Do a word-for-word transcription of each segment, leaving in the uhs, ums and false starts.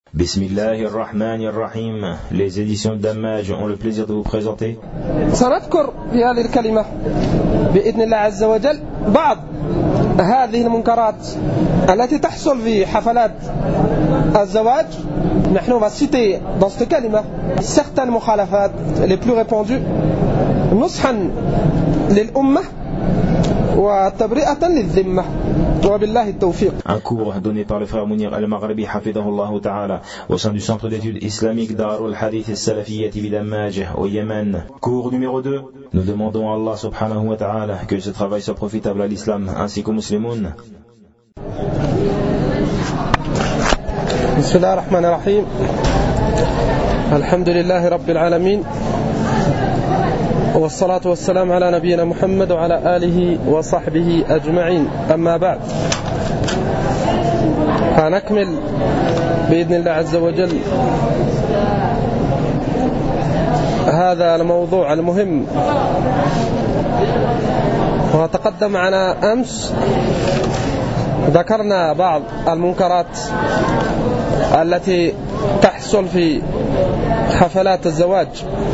Bismillahir Rahmanir Rahim. Les éditions Dammaj ont le plaisir de vous présenter. سنذكر في هذه الكلمة بإذن الله عز وجل بعض هذه المنكرات التي تحصل في حفلات الزواج. نحن va citer dans cette كلمة certaines مخالفات les plus répandues نصحا للأمة وتبرئة للذمة وبالله التوفيق. Un cours donné par le frère Mounir Al-Maghribi hafidahullah ta'ala au sein du centre d'études islamiques Darul Hadith Al-Salafiyyah bi Dammaj au Yémen. Cours numéro deux. Nous demandons à Allah subhanahu wa ta'ala que ce travail soit profitable à l'islam ainsi qu'aux musulmans. Bismillahir Rahmanir Rahim. Alhamdulillahi Rabbil Alamin. والصلاة والسلام على نبينا محمد وعلى آله وصحبه أجمعين. أما بعد هنكمل بإذن الله عز وجل هذا الموضوع المهم. وتقدم معنا أمس ذكرنا بعض المنكرات التي تحصل في حفلات الزواج،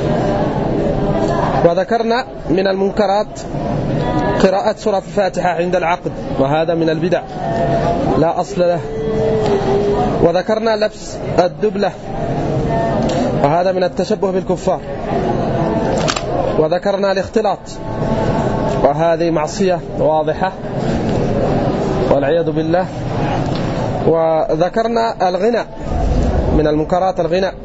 وذكرنا من المنكرات قراءة سورة الفاتحة عند العقد، وهذا من البدع لا أصل له. وذكرنا لبس الدبلة، وهذا من التشبه بالكفار. وذكرنا الاختلاط، وهذه معصية واضحة والعياذ بالله. وذكرنا الغناء، من المنكرات الغناء،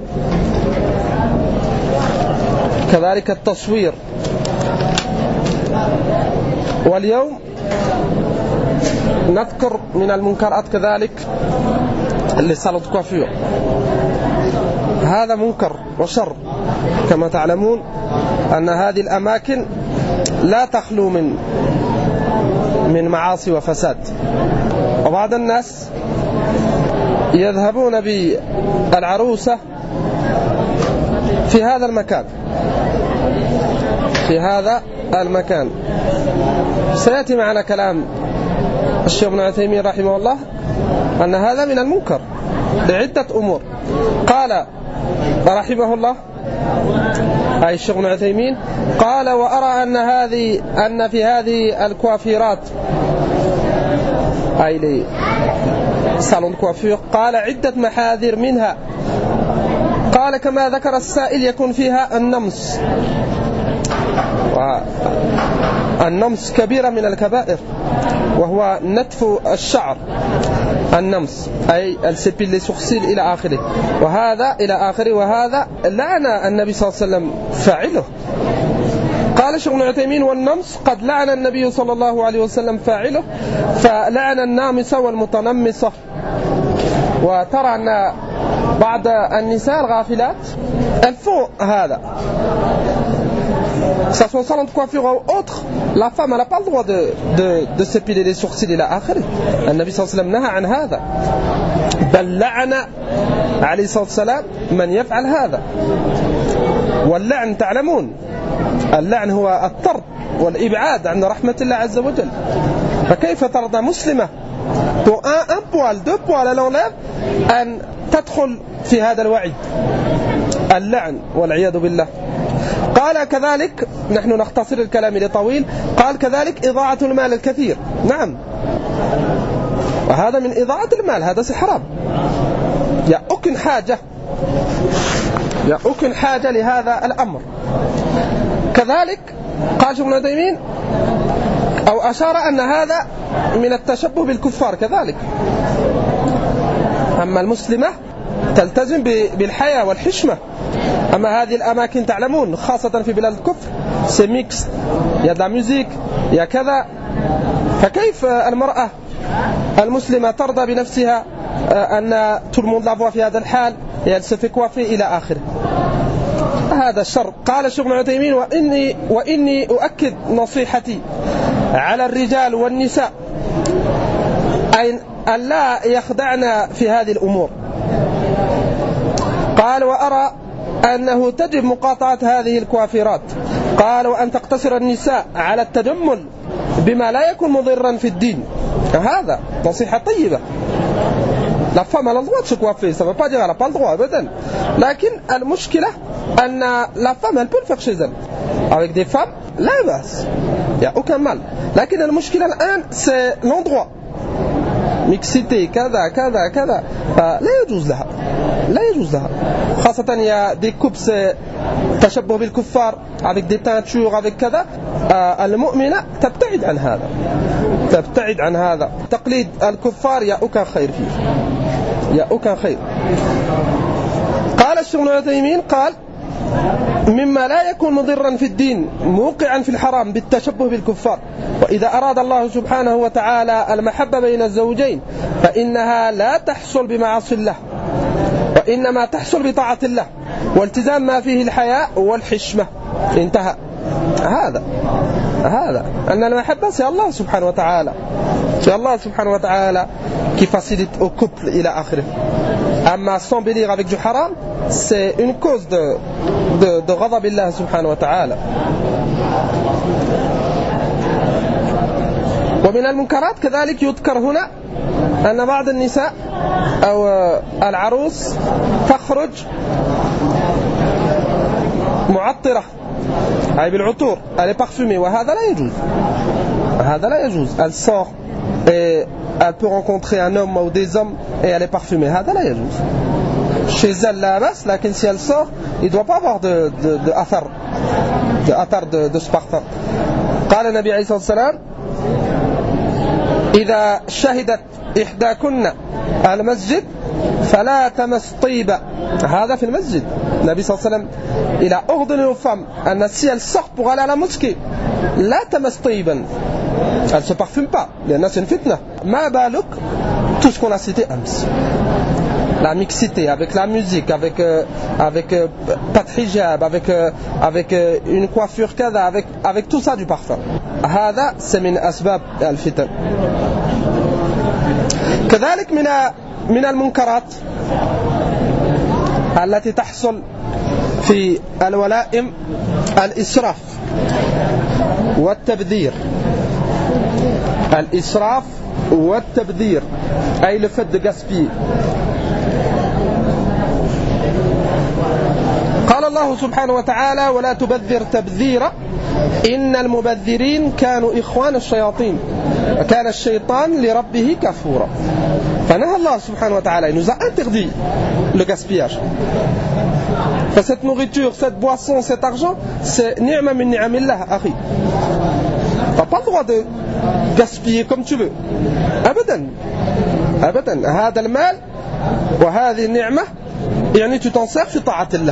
كذلك التصوير. واليوم نذكر من المنكرات كذلك لصالون كوافير. هذا منكر وشر، كما تعلمون أن هذه الأماكن لا تخلو من من معاصي وفساد. وبعض الناس يذهبون بالعروسة في هذا المكان في هذا المكان سيأتي معنا كلام الشيخ ابن عثيمين رحمه الله أن هذا من المنكر لعدة أمور. قال رحمه الله أي الشيخ ابن عثيمين قال: وأرى أن هذه أن في هذه الكوافيرات أي لي صالون كوافير قال عدة محاذير، منها قال كما ذكر السائل يكون فيها النمس، والنمس كبيرة من الكبائر، وهو نتف الشعر. النمس أي السبيل لسخسيل إلى آخره، وهذا إلى آخره، وهذا لعن النبي صلى الله عليه وسلم فاعله. قال الشيخ ابن عثيمين: والنمس قد لعن النبي صلى الله عليه وسلم فاعله، فلعن النامصة والمتنمصة. وترى أن بعض النساء الغافلات الفوق هذا ça soit salon de coiffure ou autre, la femme n'a pas le droit de, de, de s'épiler les sourcils إلى آخره. النبي صلى الله عليه وسلم نهى عن هذا، بل لعن عليه الصلاة والسلام من يفعل هذا. واللعن تعلمون اللعن هو الطرد والإبعاد عن رحمة الله عز وجل. فكيف ترضى مسلمة pour un, un poil, deux poils elle enlève أن تدخل في هذا الوعيد اللعن والعياذ بالله. قال كذلك، نحن نختصر الكلام لطويل، قال كذلك إضاعة المال الكثير. نعم، وهذا من إضاعة المال، هذا حرام. يا أكن حاجة يا أكن حاجة لهذا الأمر. كذلك قال شيخ ابن عثيمين أو أشار أن هذا من التشبه بالكفار كذلك. أما المسلمة تلتزم بالحياة والحشمة. أما هذه الأماكن تعلمون خاصة في بلاد الكفر سيميكس، يا دا ميوزيك يا كذا. فكيف المرأة المسلمة ترضى بنفسها أن tout le monde la voit في هذا الحال et elle se fait coiffer إلى آخره؟ هذا الشر. قال الشيخ ابن عثيمين: وإني, وإني أؤكد نصيحتي على الرجال والنساء أن لا يخدعنا في هذه الأمور. قال: وأرى أنه تجب مقاطعة هذه الكوافيرات. قال: وأن تقتصر النساء على التجمل بما لا يكون مضرا في الدين. هذا نصيحة طيبة. La femme a le droit de se coiffer, ça ne veut pas dire qu'elle n'a pas le droit, abadan. Lakin, al-mushkila, la femme, elle peut le faire chez elle. Avec des femmes, là, il n'y a aucun mal. Lakin, al-mushkila, c'est l'endroit. Mixité, kada, kada, kada. لا يجوز لها. لا يجوز لها. خاصة il y a des couples, c'est تشبه بالكفار, avec des teintures, avec كذا. المؤمنة تبتعد عن هذا. تبتعد عن هذا. تقليد الكفار يا أوكا خير فيه. يا أوكا خير. قال الشيخ ابن عثيمين قال مما لا يكون مضرا في الدين موقعا في الحرام بالتشبه بالكفار. وإذا أراد الله سبحانه وتعالى المحبة بين الزوجين فإنها لا تحصل بمعاصي الله وإنما تحصل بطاعة الله والتزام ما فيه الحياء والحشمة. انتهى. هذا هذا أن المحبة c'est Allah سبحانه وتعالى. C'est Allah سبحانه وتعالى qui facilite au couple إلى آخره. أما s'embellir avec du haram, c'est une cause de de, de غضب الله سبحانه وتعالى. ومن المنكرات كذلك يذكر هنا أن بعض النساء أو العروس تخرج معطرة أي بالعطور, elle est parfumée, وهذا لا يجوز. هذا لا يجوز. Elle sort et elle peut rencontrer un homme ou des hommes et elle est parfumée. هذا لا يجوز. Chez elle لا بأس, لكن si elle sort, il ne doit pas avoir de, de, de athar, de athar de, de ce parfum. قال النبي عليه الصلاة والسلام إذا شهدت إحداكن المسجد فلا تمس طيبا. هذا في المسجد. النبي صلى الله عليه وسلم il a ordonné aux femmes أن si elles sortent pour aller à la mosquée لا تمس طيبا, elles ne se parfument pas, لأن c'est une fitna. ما بالك, tout ce qu'on a cité أمس, la mixité avec la musique, avec euh, avec euh, pas de hijab, avec euh, avec euh, une coiffure kada, avec avec tout ça du parfum. هذا c'est من أسباب الفتن. كذلك من من المنكرات التي تحصل في الولائم الإسراف والتبذير. الإسراف والتبذير أي le fait de gaspiller. قال الله سبحانه وتعالى ولا تبذر تبذيرا إن المبذرين كانوا إخوان الشياطين وكان الشيطان لربه كفورا. فنهى الله سبحانه وتعالى, il nous a interdit le gaspillage. Cette nourriture, cette boisson, cet argent, c'est ni'ma min ni'amillah, akhi. T'as pas le droit de gaspiller comme tu veux. Abadan. Abadan. هذا المال وهذه النعمة يعني tu t'en sers في طاعة الله.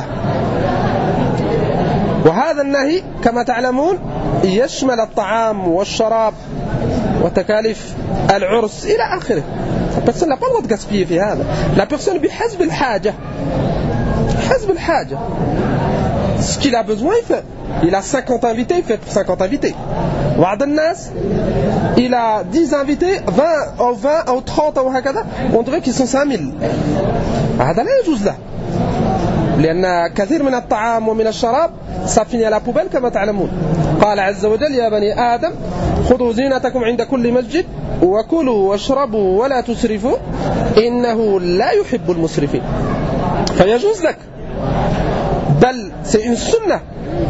وهذا النهي كما تعلمون يشمل الطعام والشراب وتكاليف العرس إلى آخره. La personne n'a pas le droit de gaspiller في هذا. La personne بحسب الحاجة. حسب الحاجة. Ce qu'il a besoin, il fait. Il a cinquante invités, il fait pour cinquante invités. بعض الناس il a dix invités, vingt ou vingt ou trente ou هكذا, on dirait qu'ils sont cinq mille. هذا لا يجوز له. لأن كثير من الطعام ومن الشراب صافين على بوبل كما تعلمون. قال عز وجل يا بني آدم خذوا زينتكم عند كل مسجد وكلوا واشربوا ولا تسرفوا إنه لا يحب المسرفين. فيجوز لك, بل c'est une sunnah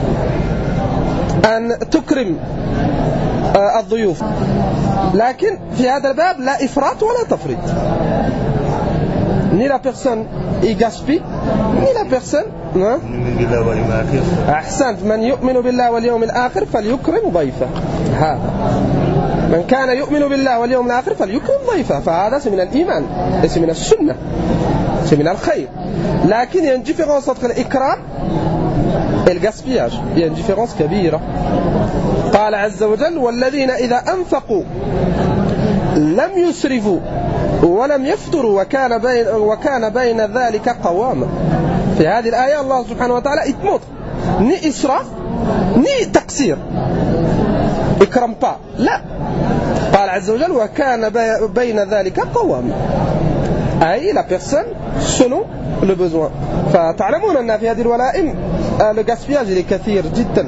أن تكرم الضيوف, لكن في هذا الباب لا إفراط ولا تفريط. Ni la personne y gaspille, ni la personne أحسنت من يؤمن بالله واليوم الآخر فليكرم ضيفه. هذا من كان يؤمن بالله واليوم الآخر فليكرم ضيفه. فهذا c'est من الإيمان, c'est من السنة, c'est من الخير. لكن il y a une différence entre l'ikram et le gaspillage. Il y a une différence كبيرة. قال عز وجل والذين إذا أنفقوا لم يسرفوا ولم يفطروا وكان بين وكان بين ذلك قواما. في هذه الآية الله سبحانه وتعالى il montre ni إسراف ni تقصير. إكرم pas. لا. قال عز وجل وكان بين ذلك قواما. أي la personne selon le besoin. فتعلمون أن في هذه الولائم le gaspillage il est كثير جدا.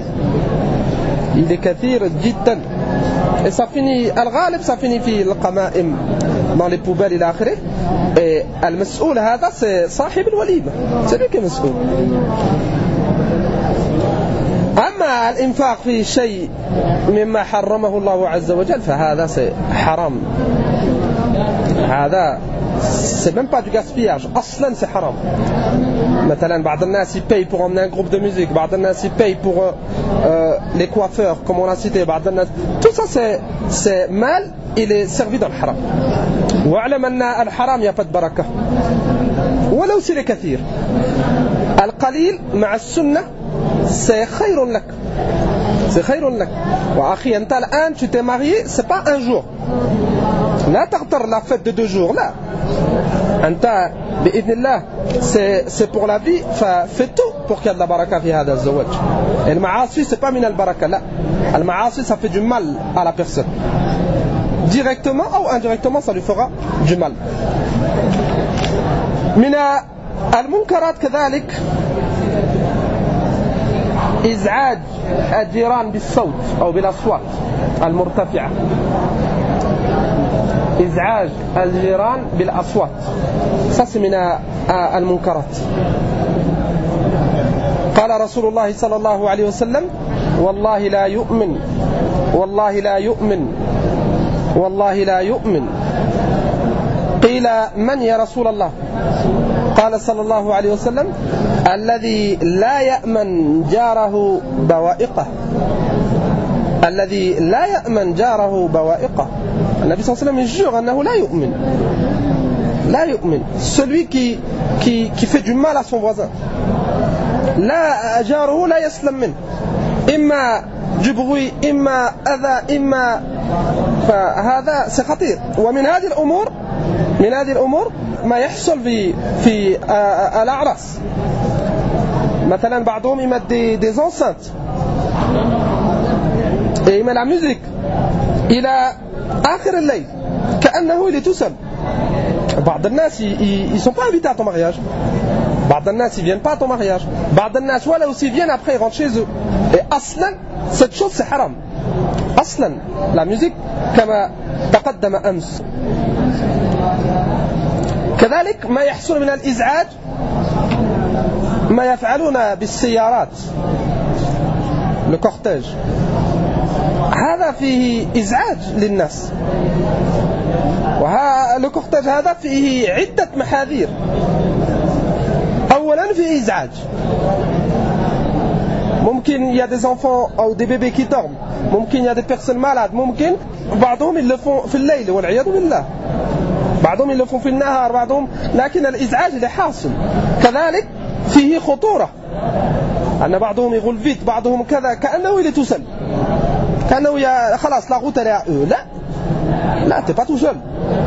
Il est كثير جدا. Et ça finit, الغالب ça finit في القمائم dans les poubelles إلى آخره. Et المسؤول هذا c'est صاحب الوليمة, c'est lui qui est مسؤول. أما الإنفاق في شيء مما حرمه الله عز وجل فهذا c'est حرام. هذا c'est même pas du gaspillage, أصلا c'est حرام. مثلا بعض الناس ils payent pour emmener un groupe de musique, بعض الناس ils payent pour euh, les coiffeurs comme on a cité, بعض الناس, tout ça c'est, c'est mal, il est servi dans le haram. واعلم أن الحرام يا فد بركة ولو سير كثير. القليل مع السنة c'est خير لك, c'est خير لك. وأخي أنت الآن tu t'es marié, c'est pas un jour, لا تغتر la fête de deux jours, là أنت بإذن الله c'est, c'est pour la vie, fais tout pour qu'il y ait de la baraka في هذا الزواج. المعاصي c'est pas من البركة, لا, المعاصي ça fait du mal à la personne, directement ou indirectement ça lui fera du mal. من المنكرات كذلك إزعاج الجيران بالصوت أو بالأصوات المرتفعة. إزعاج الجيران بالأصوات سس من المنكرات. قال رسول الله صلى الله عليه وسلم والله لا يؤمن والله لا يؤمن والله لا يؤمن. قيل من يا رسول الله؟ قال صلى الله عليه وسلم الذي لا يأمن جاره بوائقه الذي لا يأمن جاره بوائقه. النبي صلى الله عليه وسلم يجure أنه لا يؤمن لا يؤمن, celui qui, qui, qui fait du mal à son voisin. لا جاره لا يسلم منه, إما du bruit إما أذى إما, فهذا خطير. ومن هذه الأمور من هذه الأمور ما يحصل في في الأعراس. مثلا بعضهم يمد des, des enceintes et il met la musique إلى آخر الليل كأنه il est tout seul. بعض الناس ils, ils sont pas invités à ton mariage, بعض الناس ils viennent pas à ton mariage, بعض الناس ولا aussi viennent après ils rentrent chez eux. Et أصلا cette chose c'est haram أصلا, la musique كما تقدم أمس. كذلك ما يحصل من الإزعاج ما يفعلون بالسيارات, le cortège, هذا فيه إزعاج للناس. وله cortège هذا فيه عدة محاذير. أولا فيه إزعاج, ممكن il y a des enfants ou des bébés qui dorment, ممكن il y a des personnes malades, ممكن بعضهم ils le font في الليل والعياذ بالله, بعضهم اللي في النهار بعضهم, لكن الإزعاج اللي حاصل. كذلك فيه خطورة, أن بعضهم يقول فيت بعضهم كذا كأنه اللي تسل, كأنه يا خلاص لا غوت لا لا لا t'es pas tout seul.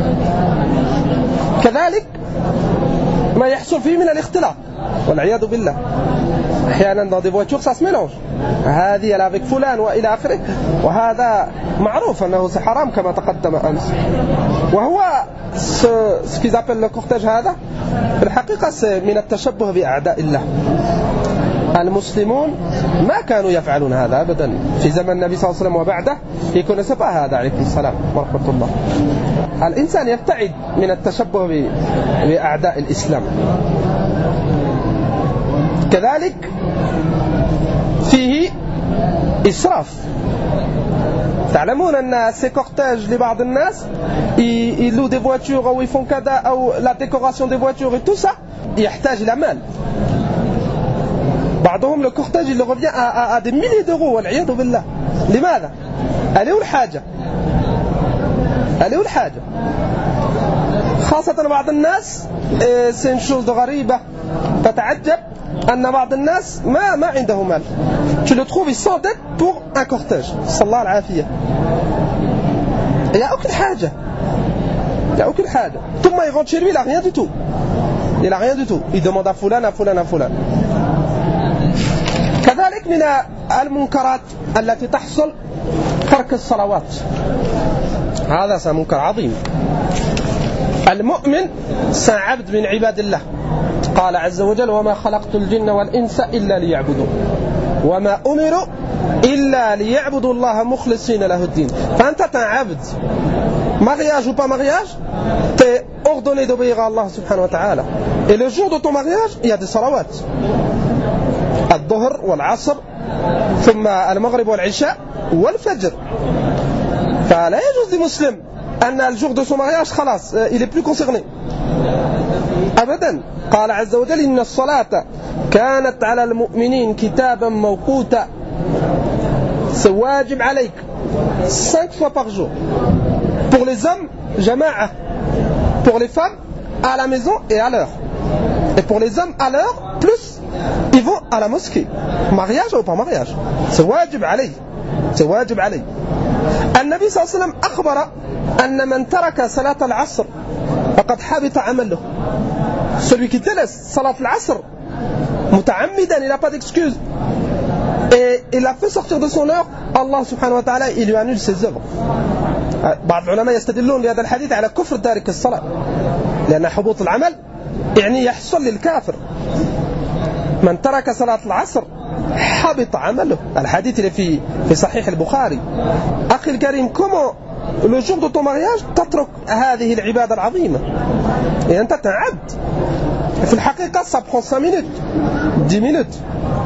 كذلك ما يحصل فيه من الاختلاط والعياذ بالله. أحيانا dans des voitures ça se mélange, هذه avec فلان وإلى آخره, وهذا معروف أنه حرام كما تقدم أمس. وهو ce qu'ils appellent le cortège هذا في الحقيقة من التشبه بأعداء الله. المسلمون ما كانوا يفعلون هذا أبدا في زمن النبي صلى الله عليه وسلم وبعده, يكون سبا هذا عليكم السلام ورحمة الله. الإنسان يبتعد من التشبه بأعداء الإسلام. كذلك فيه إسراف. تعلمون أن ces cortèges لبعض الناس ils, ils louent des voitures ou ils font كذا أو la décoration des voitures et tout ça يحتاج إلى مال. بعضهم le cortège il revient à, à, à des milliers d'euros والعياذ بالله. لماذا؟ أليه الحاجة أليه الحاجة خاصة بعض الناس c'est une chose de غريبة تتعجب أن بعض الناس ما ما عنده مال, tu le trouves ils s'endettent pour un cortège, صلى الله العافية. il y a aucune حاجة, il y a aucune حاجة. ثم il rentre chez lui, il a rien du tout, il a rien du tout, il demande à فلان à فلان à فلان. كذلك من المنكرات التي تحصل ترك الصلوات, هذا منكر عظيم. المؤمن عبد من عباد الله, قال عز وجل وما خلقت الجن والإنس إلا ليعبدون وما أمروا إلا ليعبدوا الله مخلصين له الدين. فأنت عبد mariage ou pas mariage, tu es ordonné d'obéir à Allah subhanahu wa ta'ala. Et le jour de ton mariage, il y a des salawats. Al-Dhuhr, wal-Asr, ثم المغرب والعشاء والفجر. فلا يجوز للمسلم أن الjour de son mariage خلاص il est plus concerné. أبدا. قال عز وجل إن الصلاة كانت على المؤمنين كتابا موقوتا. C'est واجب عليك cinq fois par jour. Pour les hommes, jama'a. Pour les femmes, à la maison et à l'heure. Et pour les hommes, à l'heure, plus ils vont à la mosquée. Mariage ou pas mariage. C'est واجب عليه. C'est واجب عليه. النبي صلى الله عليه وسلم أخبر أن من ترك صلاة العصر فقد حبط عمله. Celui qui délaisse salat al-asr muta'ammidan, il n'a pas d'excuse et il a fait sortir de son heure, Allah subhanahu wa ta'ala il lui annule ses œuvres. بعض العلماء يستدلون لهذا الحديث على كفر تارك الصلاة لأن حبوط العمل يعني يحصل للكافر. من ترك صلاة العصر حبط عمله. الحديث اللي في في صحيح البخاري. أخي الكريم, comment le jour de ton mariage تترك هذه العبادة العظيمة؟ et أنت تعبد. في الحقيقة ça prend cinq minutes dix minutes.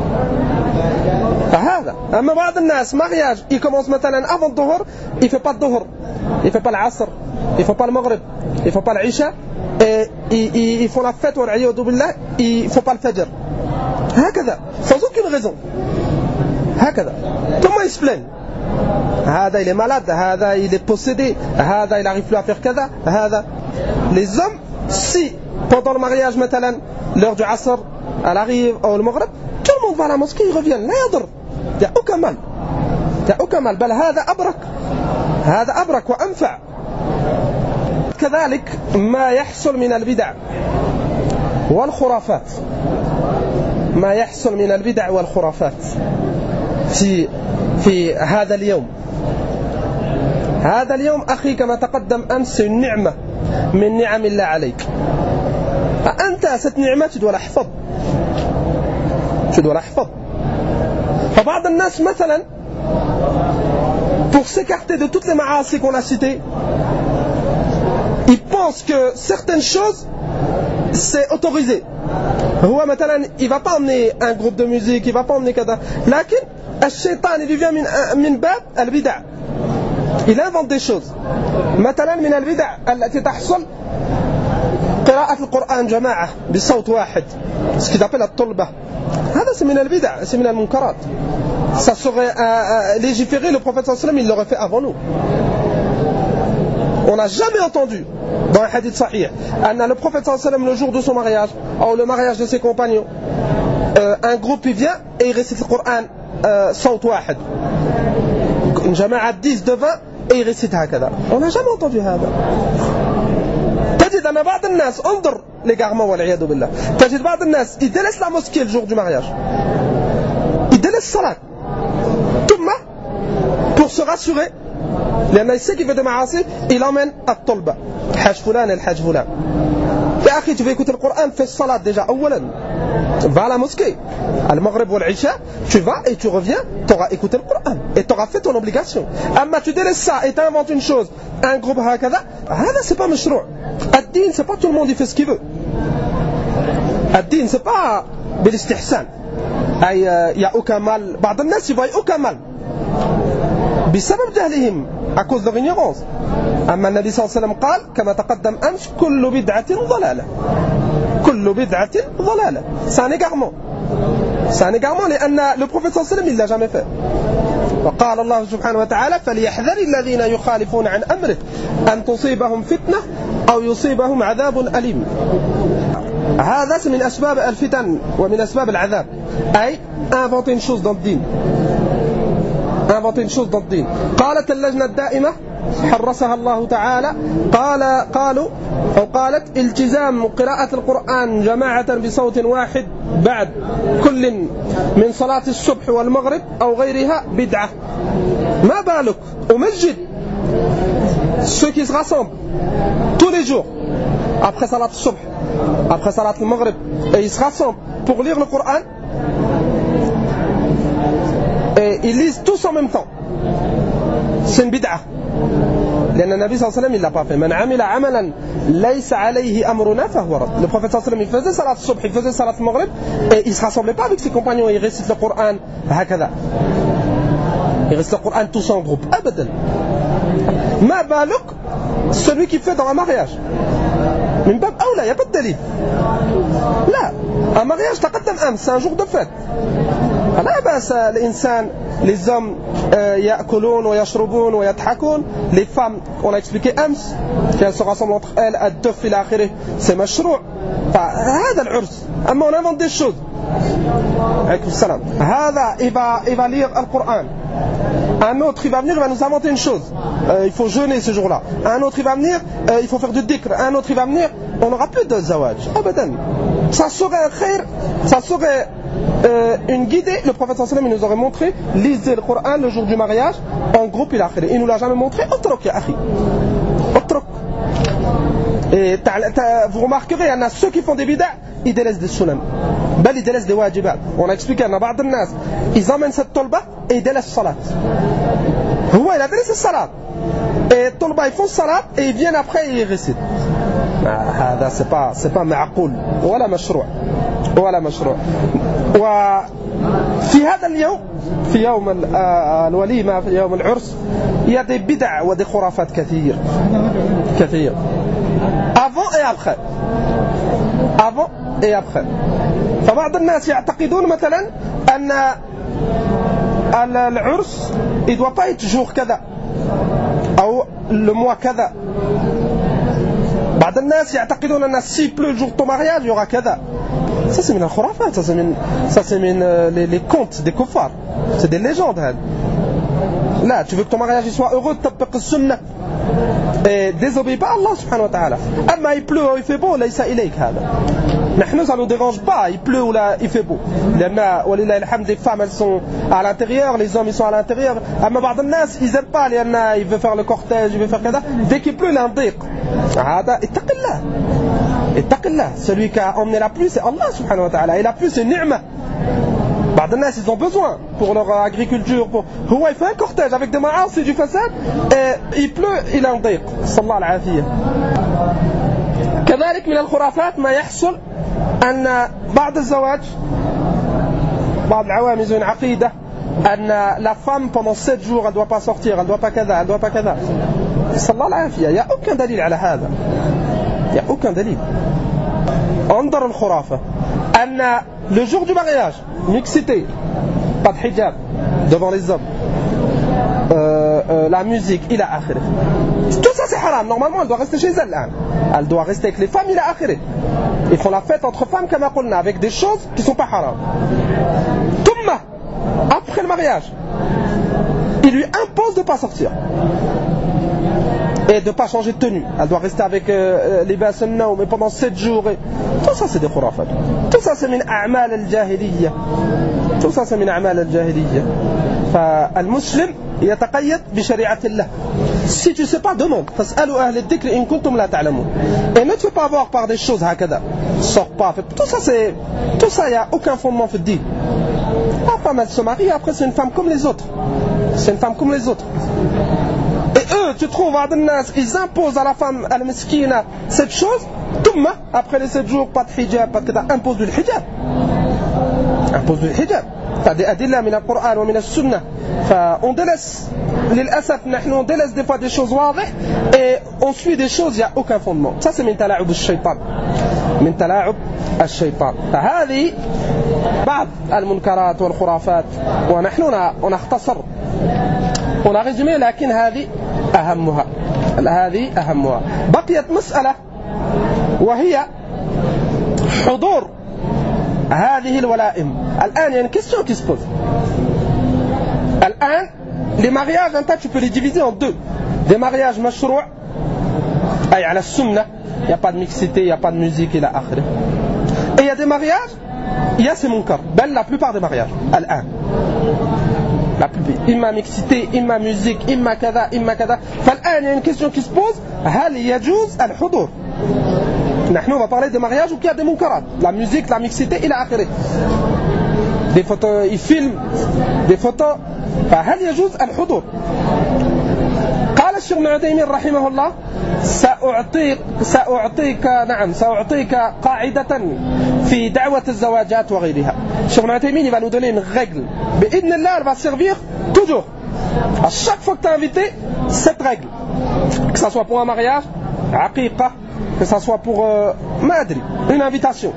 فهذا. أما بعض الناس mariage il commence مثلا avant الظهر, il fait pas le ظهر, il fait pas العصر, il fait pas le maghrib, il fait pas العشاء, et ils font la fête والعياذ بالله, il faut pas le fajr. هكذا sans aucune raison. هكذا. Comment ils se plaignent? هذا il est malade, هذا il est possédé, هذا il n'arrive plus à faire كذا, هذا. Les hommes, si pendant le mariage مثلا l'heure du asr elle arrive au maghrib, tout le monde va à la mosquée, ils reviennent, لا يضر, il n'y a aucun mal, il n'y a aucun mal, بل هذا أبرك, هذا أبرك وأنفع. كذلك ما يحصل من البدع والخرافات, ما يحصل من البدع والخرافات في في هذا اليوم. هذا اليوم أخي كما تقدم أمس نعمة من نعم الله عليك. أنت cette نعمة tu dois la حفظ, tu dois la حفظ. فبعض الناس مثلا pour s'écarter de toutes les maassis qu'on a citées, ils pensent que certaines choses c'est autorisé. هو مثلا il va pas emmener un groupe de musique, il va pas emmener كذا, لكن الشيطان il vient من من باب البدع, il invente des choses. مثلا من البدع التي تحصل قراءة القرآن جماعة بصوت واحد, ce qu'ils appellent الطلبة. هذا c'est من البدع, c'est من المنكرات. Ça serait euh, légiféré, le prophète sallallahu alayhi wa sallam il l'aurait fait avant nous. On n'a jamais entendu dans un hadith sahih أن le prophète sallallahu alayhi wa sallam le jour de son mariage ou le mariage de ses compagnons, euh, un groupe il vient et il récite le Coran euh, صوت واحد, une jama'a dix de vingt et il récite هكذا. On n'a jamais entendu هذا. تجد أن بعض الناس, انظر l'égarement والعياذ بالله, تجد بعض الناس il délaisse la mosquée le jour du mariage, il délaisse salat, ثم pour se rassurer لأنه il sait qu'il fait des maassis, il emmène الطلبة, الحاج فلان الحاج فلان. يا أخي tu veux écouter le Coran, fais salat déjà أولا, va à la mosquée, à le maghrib ou l'isha, tu vas et tu reviens, tu auras écouté le Coran et tu auras fait ton obligation. Amma tu délaisses ça et tu inventes une chose, un groupe هكذا, هذا c'est pas مشروع. الدين c'est pas tout le monde il fait ce qu'il veut. الدين c'est pas بالاستحسان, أي il y a aucun mal. بعض الناس ils voient aucun mal بسبب جهلهم, à cause de leur ignorance. أما النبي صلى الله عليه وسلم قال كما تقدم أمس كل بدعة ضلالة, كل بدعة ضلالة. C'est un égarement, c'est un égarement لأن le prophète صلى الله عليه وسلم il l'a jamais fait. وقال الله سبحانه وتعالى فليحذر الذين يخالفون عن أمره أن تصيبهم فتنة أو يصيبهم عذاب أليم. هذا من أسباب الفتن ومن أسباب العذاب, أي inventer une chose dans le din, inventer une chose dans le din. قالت اللجنة الدائمة حرسها الله تعالى, قال قالوا أو قالت التزام قراءة القرآن جماعة بصوت واحد بعد كل من صلاة الصبح والمغرب أو غيرها بدعة. ما بالك ومسجد ceux qui se rassemblent tous les jours après salat al-subh, après salat al-maghrib, et ils se rassemblent pour lire le Coran et ils lisent tous en même temps, c'est une bid'a. لأن النبي صلى الله عليه وسلم il l'a pas fait. من عمل عملا ليس عليه أمرنا فهو رد. Le prophète صلى الله عليه وسلم il faisait salat subh, il faisait salat maghrib et il se rassemblait pas avec ses compagnons, il récite le Coran هكذا. Il récite le Coran tous en groupe. أبدا. ما بالك celui qui fait dans un mariage. من باب أولى, il n'y a pas de délit. لا, un mariage تقدم أمس, c'est un jour de fête. لا بأس الإنسان, les hommes يأكلون ويشربون ويضحكون, les femmes, on a expliqué أمس qu'elles se rassemblent entre elles, الدف إلى آخره, c'est مشروع. فهذا العرس. أما on invente des choses. عليكم السلام. هذا il va, il va lire le Coran. Un autre il va venir, il va nous inventer une chose. Euh, il faut jeûner ce jour-là. Un autre il va venir, euh, il faut faire du dhikr. Un autre il va venir, on n'aura plus de zawaj. Abadan. Ça serait un khair, ça serait euh, une guidée. Le prophète sallallahu alayhi wa sallam il nous aurait montré, lisez le Coran le jour du mariage en groupe il a khir. Il nous l'a jamais montré. Otrok ya akhi. Otrok. Et vous remarquerez, il y en a ceux qui font des bid'a, ils délaissent des sunan. Bel ils délaissent des wajibat. On a expliqué, il y en a beaucoup de nas, ils emmènent cette tolba et ils délaissent salat. Ouais, il a délaissé salat. Et tolba ils font salat et ils viennent après et ils récitent. هذا c'est pas c'est pas معقول ولا مشروع ولا مشروع. وفي هذا اليوم في يوم الوليمة في يوم العرس il y a des bid'a و des khurafat كثير كثير avant et après avant et après. فبعض الناس يعتقدون مثلا أن العرس il doit pas être jour كذا أو le mois كذا. بعض الناس يعتقدون أن si pleut le jour de ton mariage il y aura كذا. Ça c'est من الخرافات, ça c'est من ça c'est من les, les contes des kuffars, c'est des légendes. هذا لا, tu veux que ton mariage il soit heureux, تطبق السنة et désobéis pas à Allah subhanahu wa ta'ala. أما il pleut ou il fait beau ليس إليك هذا. نحن ça nous dérange pas, il pleut ou là il fait beau. لأن ولله الحمد les femmes elles sont à l'intérieur, les hommes ils sont à l'intérieur. أما بعض الناس ils aiment pas لأن il veut faire le cortège, il veut faire كذا. Dès qu'il pleut il a un ضيق. هذا اتق الله. اتق الله. Celui qui a emmené la pluie c'est Allah subhanahu wa ta'ala. Et la pluie c'est ni'ma. بعض الناس ils ont besoin pour leur agriculture. Pour... هو il fait un cortège avec des maassi du façade et il pleut il a un ضيق. صلى الله العافية. كذلك من الخرافات ما يحصل أن بعد الزواج بعض العوام يزون عقيدة أن la femme pendant sept jours elle doit pas sortir, elle doit pas كذا, elle doit pas كذا. صلى الله العافية. Il y a aucun دليل على هذا. Il y a aucun دليل. انظر الخرافة أن le jour du mariage mixité, pas de hijab devant les hommes, euh, euh, la musique il a akhiré. Tout ça c'est haram. Normalement elle doit rester chez elle. Hein. Elle doit rester avec les femmes il a akhiré. Ils font la fête entre femmes comme on a avec des choses qui sont pas haram. Thumma, après le mariage, il lui impose de pas sortir et de pas changer de tenue. Elle doit rester avec euh, les bassins mais pendant sept jours. Et... tout ça c'est des khurafat. Tout ça c'est min a'mal al-jahiliyya. Tout ça c'est min a'mal al-jahiliyya. فالمسلم يتقيد بشريعة الله. Si tu sais pas, demande. فاسألوا أهل الذكر إن كنتم لا تعلمون. Et ne te fais pas avoir par des choses هكذا. Sors pas. Tout ça c'est, tout ça il y a aucun fondement في الدين. La femme elle se marie après c'est une femme comme les autres. C'est une femme comme les autres. Et eux, tu trouves, ils imposent à la femme, à la meskina, cette chose, thumma, après les sept jours, pas de hijab, pas de kata, impose du hijab. Impose du hijab. T'as des adillas min al-Qur'an ou min al-Sunnah. On délaisse, للأسف, on délaisse des fois des choses واضح et on suit des choses, il n'y a aucun fondement. Ça c'est min tala'ub al-shaytan. Min tala'ub al-shaytan. فهذه بعض المنكرات والخرافات ونحن نختصر on a résumé لكن هذه أهمها هذه أهمها. بقيت مسألة وهي حضور هذه الولائم. الآن il y a une question qui se pose. الآن les mariages tu peux les diviser en deux. Des mariages مشروع أي على السنة, il n'y a pas de mixité, il n'y a pas de musique إلى آخره. Et il y a des mariages, il y a ces munkar. Ben la plupart des mariages الآن la plupart, imma mixité, imma musique, imma kada, imma kada. فالآن il y a une question qui se pose. هل يجوز الحضور؟ نحن on va parler des mariages où il y a des munkarat, la musique, la mixité إلى آخره. Des photos, ils filment des photos. فهل يجوز الحضور؟ قال الشيخ ابن عثيمين رحمه الله سأعطيك سأعطيك نعم سأعطيك قاعدة في دعوة الزواجات وغيرها. الشيخ ابن عثيمين il va nous donner une règle. بإذن الله elle va servir toujours. À chaque fois que tu es invité, cette règle. Que ça soit pour un mariage, aqiqa, que ça soit pour euh, madri, une invitation.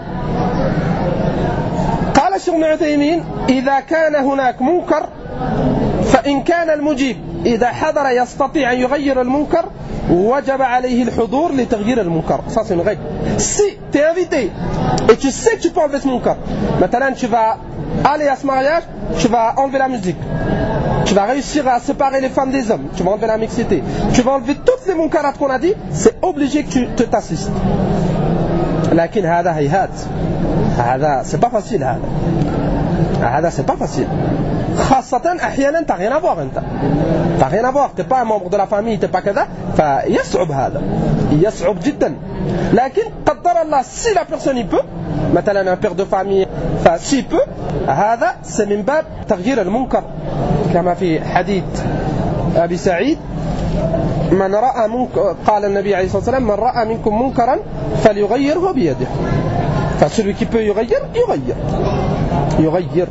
قال الشيخ ابن عثيمين إذا كان هناك منكر فإن كان المجيب إذا حضر يستطيع أن يغير المنكر وجب عليه الحضور لتغيير المنكر. Ça c'est une règle. Si tu es invité et tu sais que tu peux enlever ce munkar, maintenant tu vas aller à ce mariage, tu vas enlever la musique, tu vas réussir à séparer les femmes des hommes, tu vas enlever la mixité, tu vas enlever toutes les munkarats qu'on a dit, c'est obligé que tu te t'assistes. لكن هذا هيهات, هذا c'est pas facile, هذا هذا c'est pas facile. خاصة أحيانا t'as rien à voir أنت, t'as rien à voir, t'es pas un membre de la famille, t'es pas كذا, فيصعب هذا, يصعب جدا. لكن قدر الله si la personne il peut, مثلا un père de famille, s'il peut, هذا c'est من باب تغيير المنكر كما في حديث أبي سعيد من رأى منكر, قال النبي عليه الصلاة والسلام من رأى منكم منكرا فليغيره بيده. فcelui qui peut يغير يغير يغير.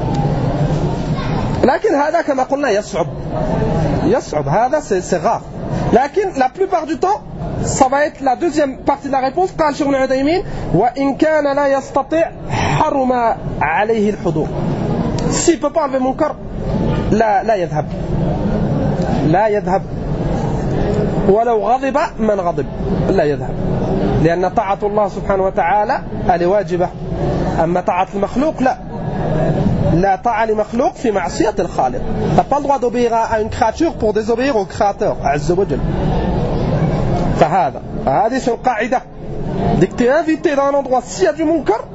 لكن هذا كما قلنا يصعب يصعب هذا c'est rare. لكن la plupart du temps ça va être la deuxième partie de la réponse. قال شيخ ابن عثيمين وإن كان لا يستطيع حرم عليه الحضور. s'il peut pas enlever munkar لا لا يذهب لا يذهب ولو غضب من غضب لا يذهب, لأن طاعة الله سبحانه وتعالى elle est واجبة. أما طاعة المخلوق لا, لا طاعة لمخلوق في معصية الخالق. t'as pas le droit d'obéir à une créature pour désobéir au créateur عز وجل. فهذا هذه c'est une قاعدة. dès que tu es invité dans un endroit s'il y a du munkar,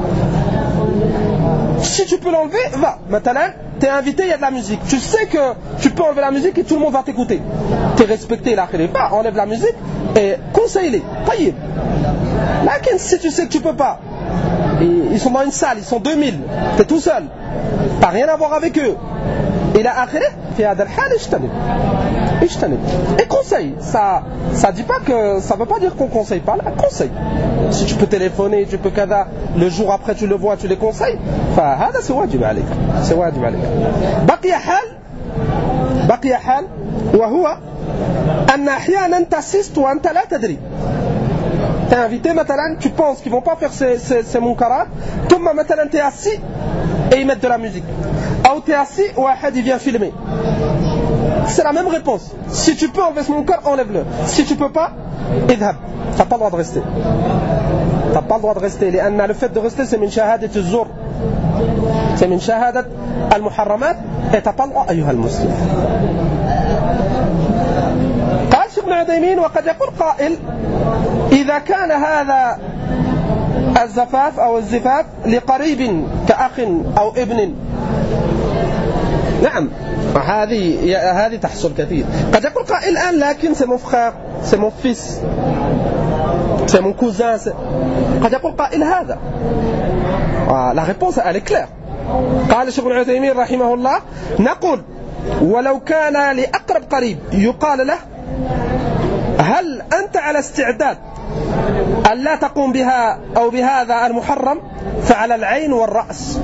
si tu peux l'enlever, va. Maintenant, tu es invité, il y a de la musique. Tu sais que tu peux enlever la musique et tout le monde va t'écouter. Tu es respecté, là, va, enlève la musique et conseille-les. Taïb. Là, si tu sais que tu peux pas, ils sont dans une salle, ils sont deux mille, tu es tout seul, tu n'as rien à voir avec eux. Et là, après, في هذا الحال اجتنب اجتنب et conseille. Ça ça dit pas que ça veut pas dire qu'on conseille pas, là, conseille. Si tu peux téléphoner, tu peux kada, le jour après tu le vois, tu les conseilles. فهذا c'est واجب عليك, c'est واجب عليك. بقي حال بقي حال وهو أن أحيانا تسست وأنت لا تدري. T'es invité, مثلا, tu penses qu'ils vont pas faire ces, ces, ces munkarat, ثم مثلا t'es assis et ils mettent de la musique. Ou t'es assis, ou un il vient filmer. C'est la même réponse. Si tu peux enlever ce munkar, enlève-le. Si tu peux pas, idhab. T'as pas le droit de rester. T'as pas le droit de rester. Le fait de rester, c'est min shahadat al-zur. C'est min shahadat al-muharramat. Et t'as pas le droit, ayyuha al-muslim. قال شيخ ابن عثيمين وقد يقول قائل إذا كان هذا الزفاف أو الزفاف لقريب كأخ أو ابن, نعم هذه هذه تحصل كثير. قد يقول قائل الآن لكن c'est mon frère, c'est mon fils, c'est mon cousin. قد يقول قائل هذا. La réponse elle est claire. قال الشيخ ابن عثيمين رحمه الله نقول ولو كان لأقرب قريب يقال له هل أنت على استعداد أن لا تقوم بها أو بهذا المحرم, فعلى العين والرأس.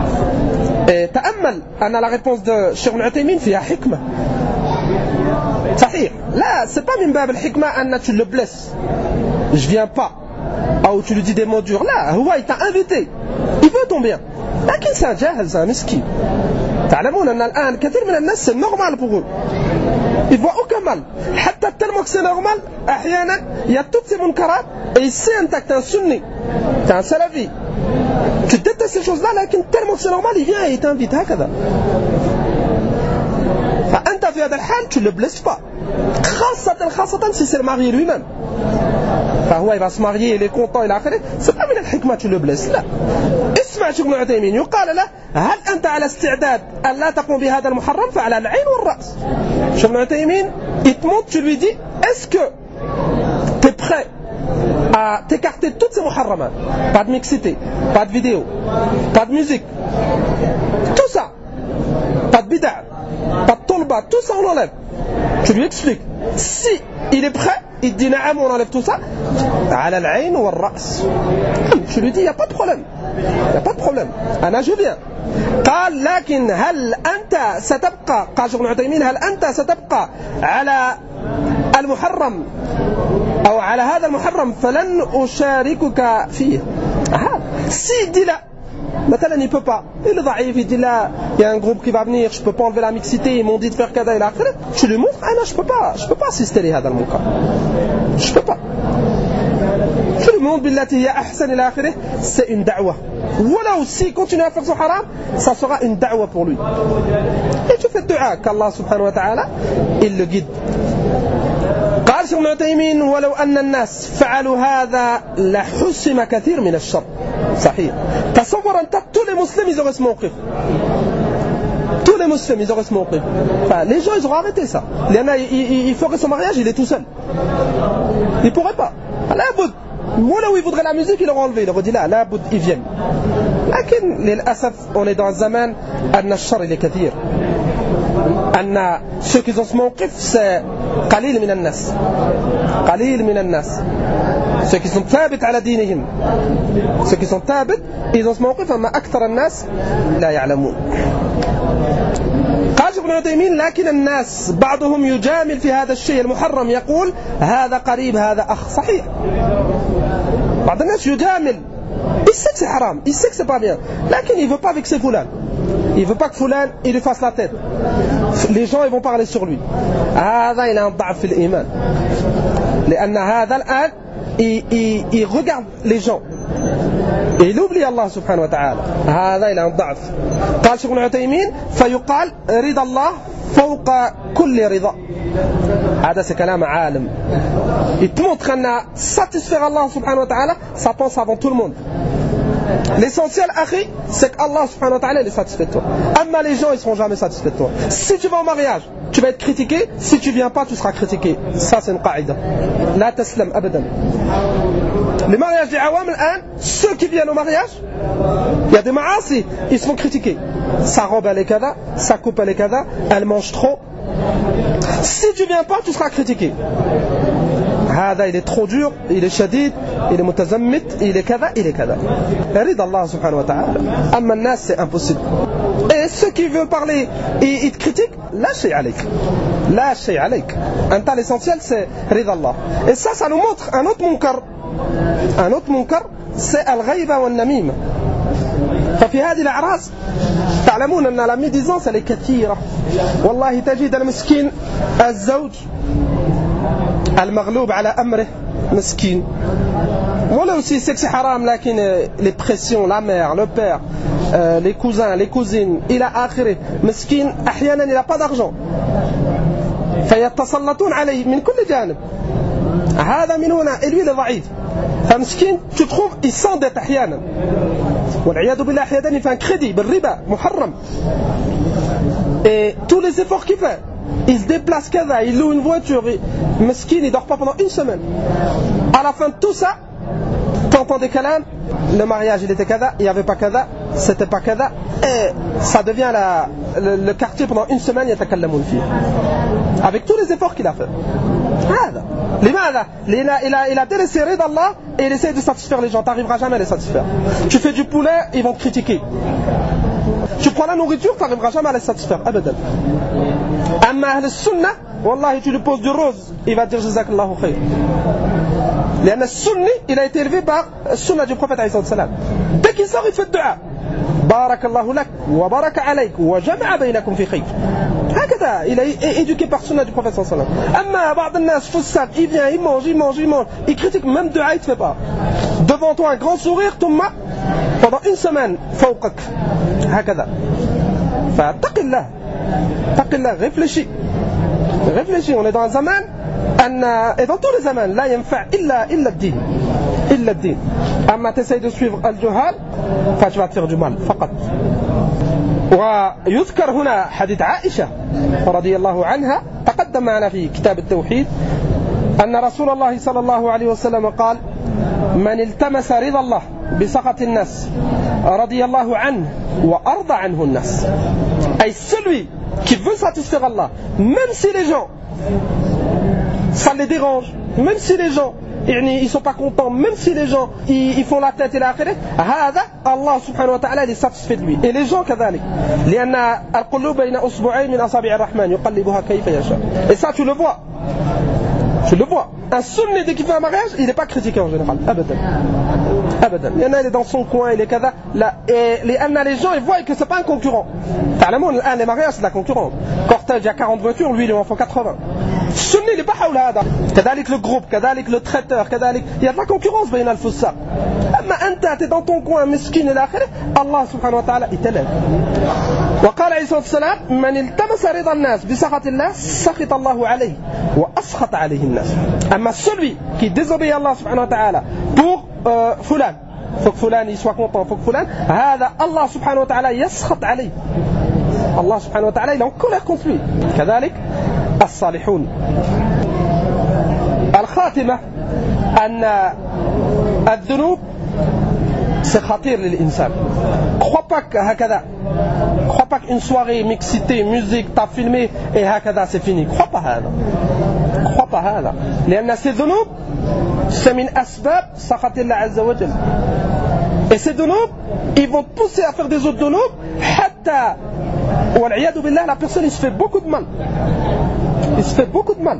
تأمل أن la réponse de Cheikh Ibn Uthaymin فيها حكمة. صحيح, لا, c'est pas من باب الحكمة أن tu le blesses, je viens pas, ou tu lui dis des mots durs. Là, هو il t'a invité, il veut ton bien, لكن c'est un جاهل, c'est un مسكين. تعلمون أن الآن كثير من الناس c'est normal pour eux, ils voient aucun mal. حتى tellement que c'est normal, أحيانا il y a toutes ces munkarat et il sait que t'es un sunni, t'es un salafi, tu détestes ces choses-là, mais tellement que c'est normal, il vient et il t'invite. هكذا. فأنت في هذا الحال tu le blesses pas. خاصة خاصة si c'est le mari lui-même. فهو il va se marier, il est content, il a fait. C'est pas من الحكمة tu le blesses. لا. اسمع شيخ ابن عثيمين يقال له هل أنت على استعداد أن لا تقوم بهذا المحرم, فعلى العين والرأس. شيخ ابن عثيمين il te montre, tu lui dis est-ce que tu es prêt à t'écarter toutes ces muharramat, pas de mixité, pas de vidéo, pas de musique, tout ça, pas de bid'a, pas de tolba, tout ça on enlève. tu lui expliques. Si il est prêt, il te dit naam, on enlève tout ça, ala al-ayn wa al-ra's. Tu lui dis, il n'y a pas de problème. Il n'y a pas de problème. Ana, je viens. قال لكن هل أنت ستبقى قال شيخ ابن عثيمين هل أنت ستبقى على المحرم أو على هذا المحرم فلن أشاركك فيه. Si il dit là, مثلا il peut pas, il est ضعيف, il dit là, il y a un groupe qui va venir, je peux pas enlever la mixité, ils m'ont dit de faire kada et la akhir, tu lui montres, ah non, je peux pas, je peux pas assister à هذا المنكر, je peux pas. Tu lui montres billati hiya ahsan ila akhirih, c'est une da'wa. Voilà aussi, continue à faire son haram, ça sera une da'wa pour lui. Et tu fais dua qu'Allah subhanahu wa ta'ala, il le guide. قال شيخ ابن عثيمين ولو أن الناس فعلوا هذا لحسم كثير من الشر. صحيح. تصور أنت tous les musulmans ils auraient ce موقف. Tous les musulmans ils auraient ce موقف. Enfin, les gens ils auraient arrêté ça. Il y en a, il, il ferait son mariage, il est tout seul. Il pourrait pas. La bout. Voilà où il voudrait la musique, il l'aurait enlevé. Il aurait dit là, la bout, ils viennent. لكن للأسف on est dans un zaman أن الشر il est كثير. أن ceux qui ont ce موقف c'est قليل من الناس. قليل من الناس. Ceux qui sont ثابت على دينهم. Ceux qui sont ثابت ils ont ce موقف أما أكثر الناس لا يعلمون. قال ابن عثيمين لكن الناس بعضهم يجامل في هذا الشيء المحرم يقول هذا قريب هذا أخ. صحيح. بعض الناس يجامل. Il sait que c'est haram, il sait que c'est pas bien. Lakin il veut pas vexer Foulan. Il veut pas que Foulan il lui fasse la tête. Les gens ils vont parler sur lui. هذا il a un ضعف في الإيمان. لأن هذا الآن il regarde les gens. Et il oublie Allah subhanahu wa ta'ala. هذا il a un ضعف. قال شيخ ابن عثيمين فيقال رضا الله فوق كل رضا. هذا c'est كلام عالم. Il te montre qu'en satisfaire Allah subhanahu wa ta'ala, ça pense avant tout le monde. L'essentiel, akhi, c'est qu'Allah subhanahu wa ta'ala est satisfait de toi. Amma les gens, ils ne seront jamais satisfaits de toi. Si tu vas au mariage, tu vas être critiqué. Si tu ne viens pas, tu seras critiqué. Ça, c'est une qaïda. La taslam abadan. Les mariages des awam, ceux qui viennent au mariage, il y a des ma'asi, ils se font critiquer. Sa robe, elle est kada, sa coupe, elle est kada, elle mange trop. Si tu ne viens pas, tu seras critiqué. هذا il est trop dur, il est shadid, il est mutazammit, il est kada, il est kada. Rida Allah subhanahu wa ta'ala. Amma an-nas c'est impossible. Et ceux qui veulent parler et ils te critiquent, la shay alayk. La shay alayk. Un tas l'essentiel c'est rida Allah. Et ça, ça nous montre un autre munkar. Un autre munkar, c'est al-ghayba wa al-namima. ففي هذه الأعراس تعلمون أن la médisance elle est كثيرة. والله تجد المسكين الزوج المغلوب على أمره مسكين. Voilà aussi c'est que c'est haram, لكن les pressions, la mère, le père, euh, les cousins, les cousines, إلى آخره مسكين أحيانا il n'a pas d'argent فيتسلطون عليه من كل جانب. هذا من هنا et lui il est ضعيف. فمسكين tu trouves il s'endette أحيانا والعياذ بالله أحيانا il fait un crédit بالربا محرم. Et tous les efforts qu'il fait, il se déplace kada, il loue une voiture, meskin, il dort pas pendant une semaine. À la fin de tout ça, t'entends des kalams, le mariage il était kada, il n'y avait pas kada, c'était pas kada, et ça devient la, le, le quartier pendant une semaine, il y a takallamoun fi. Avec tous les efforts qu'il a fait. هذا لماذا؟ il a, il a, il a délaissé rida Allah et il essaie de satisfaire les gens. T'arriveras jamais à les satisfaire. Tu fais du poulet, ils vont te critiquer. Tu prends la nourriture, tu n'arriveras jamais à les satisfaire. Abadan. Amma ahl al-sunnah, wallahi tu lui poses du rose, il va dire jazakallahu khayr. Parce que le sunni, il a été élevé par le sunnah du prophète alayhi salam. Dès qu'il sort, il fait dua. Barakallahu lak, wa baraka alayk, wa jama'a baynakum fi khayr. هكذا il est éduqué par sunna du prophète sallallahu alayhi wa sallam. Amma بعض الناس فساد, il vient, il mange, il mange, il mange, il critique, même dua il ne fait pas. Devant toi un grand sourire, tomma pendant une semaine, فوقك. هكذا. فاتق الله. اتق الله, réfléchis. Réfléchis, on est dans un zaman أن, et dans tous les zamans, لا ينفع إلا إلا الدين. إلا الدين. أما t'essayes de suivre الجهال, tu vas te faire du mal, فقط. ويذكر هنا حديث عائشة رضي الله عنها تقدم معنا في كتاب التوحيد أن رسول الله صلى الله عليه وسلم قال من التمس رضا الله بسخط الناس رضي الله عنه وأرضى عنه الناس. أي celui qui veut satisfaire Allah, même si les gens, ça les dérange, même si les gens, ils ne sont pas contents, même si les gens, ils, ils font la tête et la akhirah, Allah subhanahu wa ta'ala est satisfait de lui. Et les gens, كذلك. لأن القلوب بين أصبعين من أصابع الرحمن يقلبها كيف يشاء. Et ça, tu le vois. Tu le vois. Un sunni, dès qu'il fait un mariage, il n'est pas critiqué en général. Abadan. Abadan. Il y en a, il est dans son coin, il est kada. Et les, les gens, ils voient que c'est pas un concurrent. Les mariages, c'est de la concurrence. Cortège, il y a quarante voitures, lui, il en fait quatre-vingts. Sunni, il n'est pas haoula hada. Kadalik le groupe, kadalik le traiteur, kadalik. Il y a de la concurrence, bain al-fussa. Mais anta, t'es dans ton coin, miskin et l'akhir, Allah subhanahu wa ta'ala, il t'élève. وقال عليه الصلاة والسلام من التمس رضا الناس بسخط الله سخط الله عليه وأسخط عليه الناس. أما celui qui désobéit à Allah subhanahu wa ta'ala pour euh, fulan, faut que fulan il soit content, faut que fulan, هذا Allah subhanahu wa ta'ala يسخط عليه. Allah subhanahu wa ta'ala il est en colère contre lui. كذلك الصالحون. الخاتمة أن الذنوب c'est khatir للإنسان. Crois pas que هكذا. Crois pas qu'une soirée mixité, musique, t'as filmé et هكذا c'est fini. Crois pas هذا. Crois pas هذا. لأن ces ذنوب c'est من أسباب سخط الله عز وجل. Et ces ذنوب ils vont pousser à faire des autres ذنوب حتى والعياذ بالله la personne il se fait beaucoup de mal. Il se fait beaucoup de mal.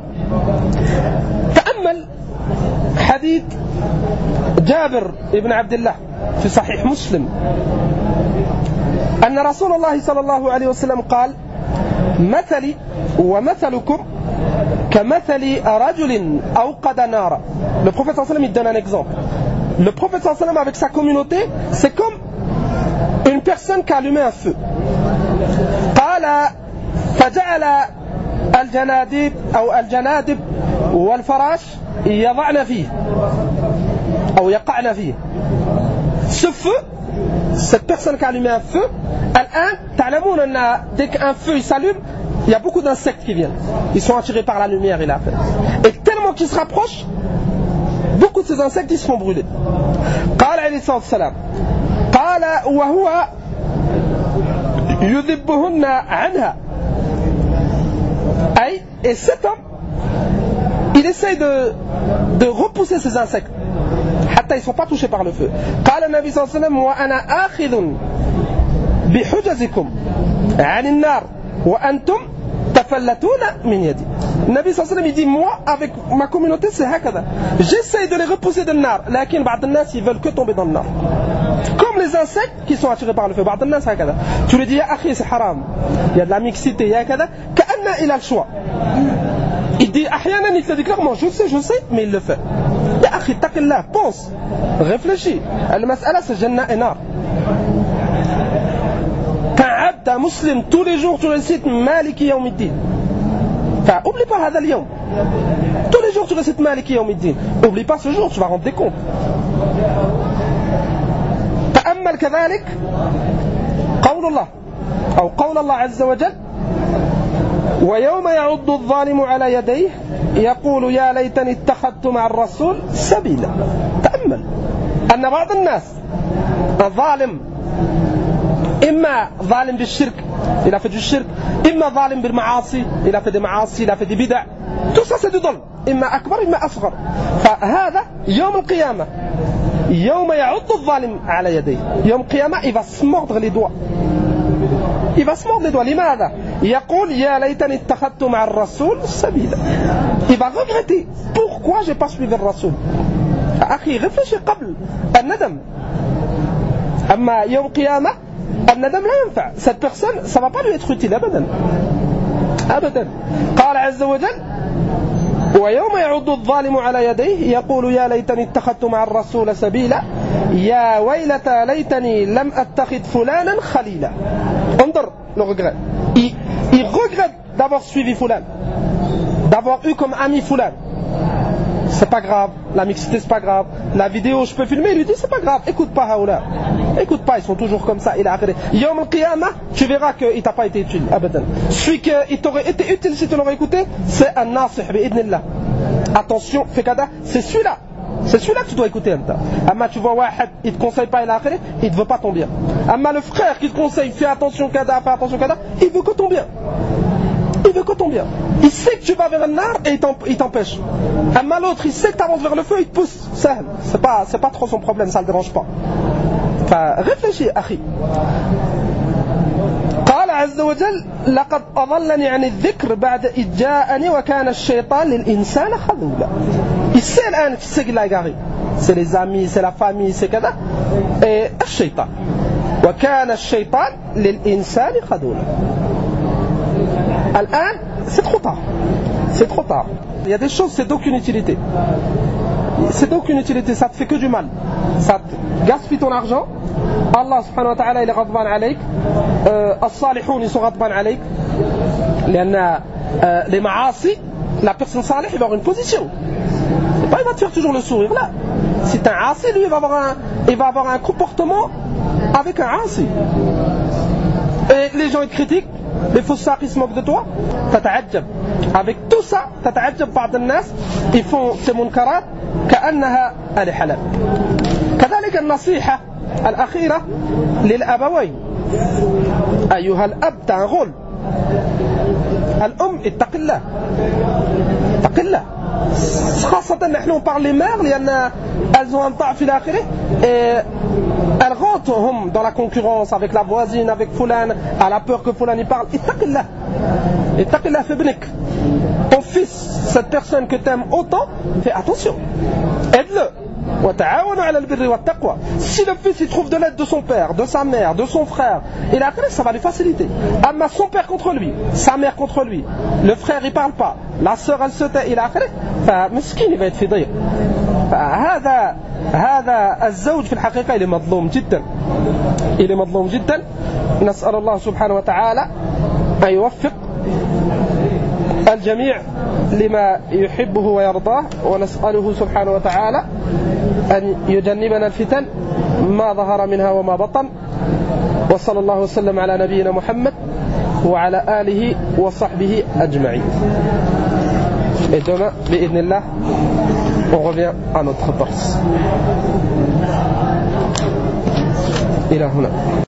تأمل حديث جابر ابن عبد الله في صحيح مسلم أن رسول الله صلى الله عليه وسلم قال مثلي ومثلكم كمثل رجل أوقد نارا. Le prophète sallallahu alayhi wa sallam il donne un exemple. Le prophète sallallahu alayhi wa sallam avec sa communauté c'est comme une personne qui a allumé un feu. قال فجعل الجنادب أو الجنادب والفراش يضعن فيه أو يقعن فيه. Ce feu, cette personne qui a allumé un feu, dès qu'un feu il s'allume, il y a beaucoup d'insectes qui viennent. Ils sont attirés par la lumière et la paix. Et tellement qu'ils se rapprochent, beaucoup de ces insectes ils se font brûler. قال عليه الصلاة والسلام قال وهو يذبهن عنها. أي et cet homme il essaye de, de repousser ces insectes حتى ils ne sont pas touchés par le feu. قال النبي صلى الله عليه وسلم وأنا آخذ بحجزكم عن النار وأنتم تفلتون من يدي. النبي صلى الله عليه وسلم il dit moi avec ma communauté c'est هكذا. J'essaye de les repousser de النار لكن بعض الناس ils veulent que tomber dans le nar. Comme les insectes qui sont attirés par le feu. بعض الناس هكذا. Tu lui dis يا أخي c'est haram. Il y a de la mixité, il y a كذا. كأن il a le choix. Il dit أحيانا il te dit clairement je sais je sais mais il le fait. يا أخي اتق الله pense réfléchis. المسألة c'est جنة et nar. T'as un musulman tous les jours sur le site Maliki Yawmiddin. Oublie pas هذا اليوم. Tous les jours sur le site Maliki Yawmiddin. Oublie pas ce jour, tu vas rendre des comptes. تأمل كذلك قول الله أو قول الله عز وجل ويوم يعض الظالم على يديه يقول يا ليتني اتخذت مع الرسول سبيلا. تأمل أن بعض الناس الظالم إما ظالم بالشرك il a fait du shirk, إما ظالم بالمعاصي il a fait des معاصي, il a fait des bid'a. Tout ça c'est du ظلم إما أكبر إما أصغر. فهذا يوم القيامة يوم يعض الظالم على يديه. يوم القيامة il va se mordre les doigts. Il va se mordre les doigts. لماذا؟ يقول يا ليتني اتخذت مع الرسول سبيلا. Il va regretter. Pourquoi j'ai pas suivi le Rasoul? أخي réfléchis قبل الندم. أما يوم القيامة الندم لا ينفع. Cette personne ça va pas lui être utile أبدا أبدا. قال عز وجل ويوم يعض الظالم على يديه يقول يا ليتني اتخذت مع الرسول سبيلا يا ويلتى ليتني لم أتخذ فلانا خليلا. انظر le regret. Il, il regrette d'avoir suivi fulan, d'avoir eu comme ami fulan. C'est pas grave, la mixité c'est pas grave, la vidéo je peux filmer, il lui dit c'est pas grave, écoute pas haoula, écoute pas, ils sont toujours comme ça, il a arrêté. Yom al-Qiyamah, tu verras qu'il t'a pas été utile, abadan. Celui qui t'aurait été utile si tu l'aurais écouté, c'est un nasih bi'idnillah. Attention, fais kada, c'est celui-là, C'est celui-là que tu dois écouter. Amma, tu vois, Wahad, il ne te conseille pas, il a il ne veut pas ton bien. Amma, le frère qui te conseille, fais attention, kada, fais attention, kada, il veut que ton bien. Il veut que ton bien. Il sait que tu vas vers le nar et il t'empêche. Amma, l'autre, il sait que tu avances vers le feu, il te pousse. Sahl. C'est pas, c'est pas trop son problème, ça ne le dérange pas. Enfin, réfléchis, akhi. قال عز وجل لقد أضلني عن الذكر بعد إذ جاءني وكان الشيطان للإنسان خذولا. Il sait الآن qui c'est qu'il a égaré. C'est les amis, c'est la famille, c'est كذا. Et الشيطان. وكان الشيطان للإنسان خذولا. الآن c'est trop tard. C'est trop tard. Il y a des choses, c'est d'aucune utilité. C'est d'aucune utilité, ça te fait que du mal. Ça te gaspille ton argent. Allah subhanahu wa ta'ala il est غضبان عليك. الصالحون ils sont غضبان عليك. لأن les maasi, la personne salih il va avoir une position. Et pas il va te faire toujours le sourire là. Si t'es un asi, lui il va avoir un, il va avoir un comportement avec un asi. Et les gens ils critiquent, les faussaires ils se moquent de toi. تتعجب. Avec tout ça, تتعجب بعض الناس ils font ces munkarat كأنها الحلال. كذلك النصيحة الأخيرة للأبوين. أيها الأب t'as un rôle. الأم اتق الله. اتق الله. خاصة نحن on parle les mères لأن elles ont un ضعف إلى آخره et elles rentrent هم dans la concurrence avec la voisine, avec Fulan, à la peur que Fulan y parle. اتق الله. اتق الله في ابنك. Ton fils, cette personne que tu aimes autant, fais attention. Aide-le. Si le fils il trouve de l'aide de son père, de sa mère, de son frère, il a ça va lui faciliter. Amma son père contre lui, sa mère contre lui, le frère il parle pas, la sœur elle se tait, il a فمسكين il va être fait هذا هذا الزوج في الحقيقة il est مظلوم جدا. Il est مظلوم جدا. نسأل الله سبحانه وتعالى أن يوفق الجميع لما يحبه ويرضاه ونسأله سبحانه وتعالى أن يجنبنا الفتن ما ظهر منها وما بطن وصلى الله وسلم على نبينا محمد وعلى آله وصحبه أجمعين. Et demain, bi'idhnillah, on revient à notre dars. إلى هنا.